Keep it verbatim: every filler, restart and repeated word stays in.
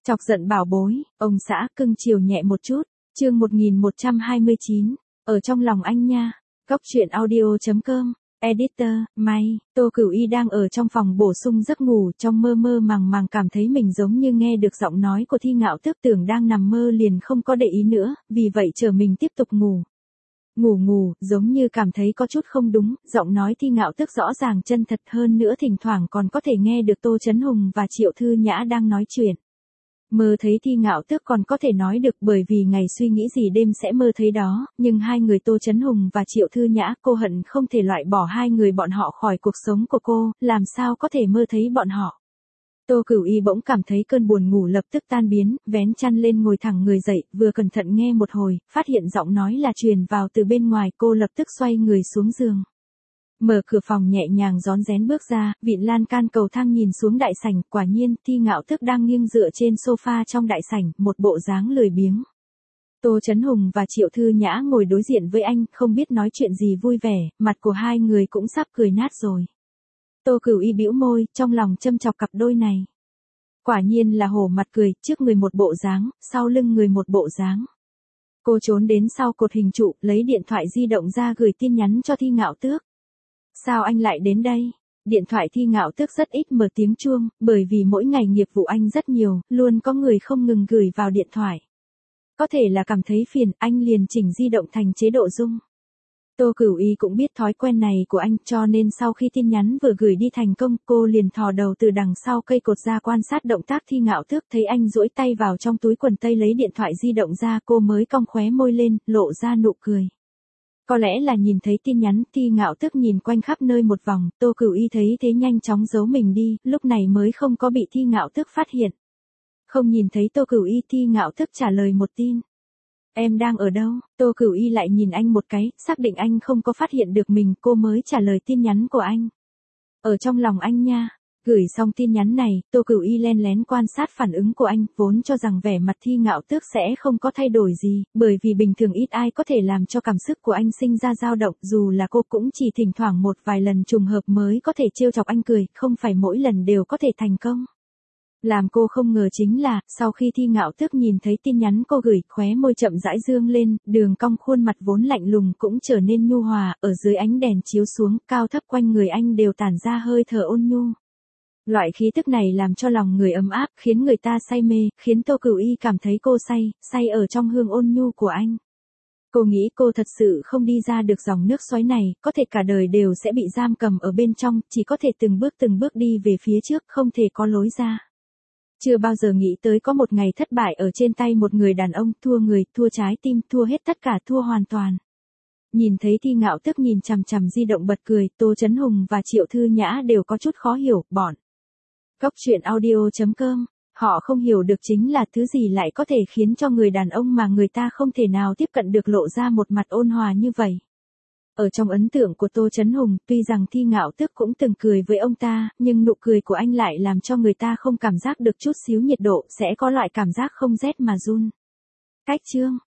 Chọc giận bảo bối, ông xã cưng chiều nhẹ một chút, chương một nghìn một trăm hai mươi chín, ở trong lòng anh nha, góc truyện audio chấm com, editor, May, Tô Cửu Y đang ở trong phòng bổ sung giấc ngủ, trong mơ mơ màng màng cảm thấy mình giống như nghe được giọng nói của Thi Ngạo Tước, tưởng đang nằm mơ liền không có để ý nữa, vì vậy chờ mình tiếp tục ngủ. Ngủ ngủ, giống như cảm thấy có chút không đúng, giọng nói Thi Ngạo Tước rõ ràng chân thật hơn nữa, thỉnh thoảng còn có thể nghe được Tô Chấn Hùng và Triệu Thư Nhã đang nói chuyện. Mơ thấy Thi Ngạo Tước còn có thể nói được, bởi vì ngày suy nghĩ gì đêm sẽ mơ thấy đó, nhưng hai người Tô Chấn Hùng và Triệu Thư Nhã, cô hận không thể loại bỏ hai người bọn họ khỏi cuộc sống của cô, làm sao có thể mơ thấy bọn họ. Tô Cửu Y bỗng cảm thấy cơn buồn ngủ lập tức tan biến, vén chăn lên ngồi thẳng người dậy, vừa cẩn thận nghe một hồi, phát hiện giọng nói là truyền vào từ bên ngoài, cô lập tức xoay người xuống giường. Mở cửa phòng nhẹ nhàng rón rén bước ra, vịn lan can cầu thang nhìn xuống đại sảnh, quả nhiên, Thi Ngạo Tước đang nghiêng dựa trên sofa trong đại sảnh, một bộ dáng lười biếng. Tô Chấn Hùng và Triệu Thư Nhã ngồi đối diện với anh, không biết nói chuyện gì vui vẻ, mặt của hai người cũng sắp cười nát rồi. Tô Cửu Y bĩu môi, trong lòng châm chọc cặp đôi này. Quả nhiên là hổ mặt cười, trước người một bộ dáng, sau lưng người một bộ dáng. Cô trốn đến sau cột hình trụ, lấy điện thoại di động ra gửi tin nhắn cho Thi Ngạo Tước. Sao anh lại đến đây? Điện thoại Thi Ngạo Tước rất ít mở tiếng chuông, bởi vì mỗi ngày nghiệp vụ anh rất nhiều, luôn có người không ngừng gửi vào điện thoại. Có thể là cảm thấy phiền, anh liền chỉnh di động thành chế độ rung. Tô Cửu Y cũng biết thói quen này của anh, cho nên sau khi tin nhắn vừa gửi đi thành công, cô liền thò đầu từ đằng sau cây cột ra quan sát động tác Thi Ngạo Tước, thấy anh duỗi tay vào trong túi quần tây lấy điện thoại di động ra, cô mới cong khóe môi lên, lộ ra nụ cười. Có lẽ là nhìn thấy tin nhắn, Thi Ngạo Tước nhìn quanh khắp nơi một vòng, Tô Cửu Y thấy thế nhanh chóng giấu mình đi, lúc này mới không có bị Thi Ngạo Tước phát hiện. Không nhìn thấy Tô Cửu Y, Thi Ngạo Tước trả lời một tin. Em đang ở đâu? Tô Cửu Y lại nhìn anh một cái, xác định anh không có phát hiện được mình, cô mới trả lời tin nhắn của anh. Ở trong lòng anh nha. Gửi xong tin nhắn này, Tô Cửu Y len lén quan sát phản ứng của anh, vốn cho rằng vẻ mặt Thi Ngạo Tước sẽ không có thay đổi gì, bởi vì bình thường ít ai có thể làm cho cảm xúc của anh sinh ra dao động, dù là cô cũng chỉ thỉnh thoảng một vài lần trùng hợp mới có thể trêu chọc anh cười, không phải mỗi lần đều có thể thành công. Làm cô không ngờ chính là, sau khi Thi Ngạo Tước nhìn thấy tin nhắn cô gửi, khóe môi chậm rãi dương lên, đường cong khuôn mặt vốn lạnh lùng cũng trở nên nhu hòa, ở dưới ánh đèn chiếu xuống, cao thấp quanh người anh đều tản ra hơi thở ôn nhu. Loại khí tức này làm cho lòng người ấm áp, khiến người ta say mê, khiến Tô Cửu Y cảm thấy cô say, say ở trong hương ôn nhu của anh. Cô nghĩ cô thật sự không đi ra được dòng nước xoáy này, có thể cả đời đều sẽ bị giam cầm ở bên trong, chỉ có thể từng bước từng bước đi về phía trước, không thể có lối ra. Chưa bao giờ nghĩ tới có một ngày thất bại ở trên tay một người đàn ông, thua người, thua trái tim, thua hết tất cả, thua hoàn toàn. Nhìn thấy Thi Ngạo Tước nhìn chằm chằm di động bật cười, Tô Chấn Hùng và Triệu Thư Nhã đều có chút khó hiểu, bọn. Góc truyện audio chấm com, họ không hiểu được chính là thứ gì lại có thể khiến cho người đàn ông mà người ta không thể nào tiếp cận được lộ ra một mặt ôn hòa như vậy. Ở trong ấn tượng của Tô Chấn Hùng, tuy rằng Thi Ngạo Tước cũng từng cười với ông ta, nhưng nụ cười của anh lại làm cho người ta không cảm giác được chút xíu nhiệt độ, sẽ có loại cảm giác không rét mà run. Cách chương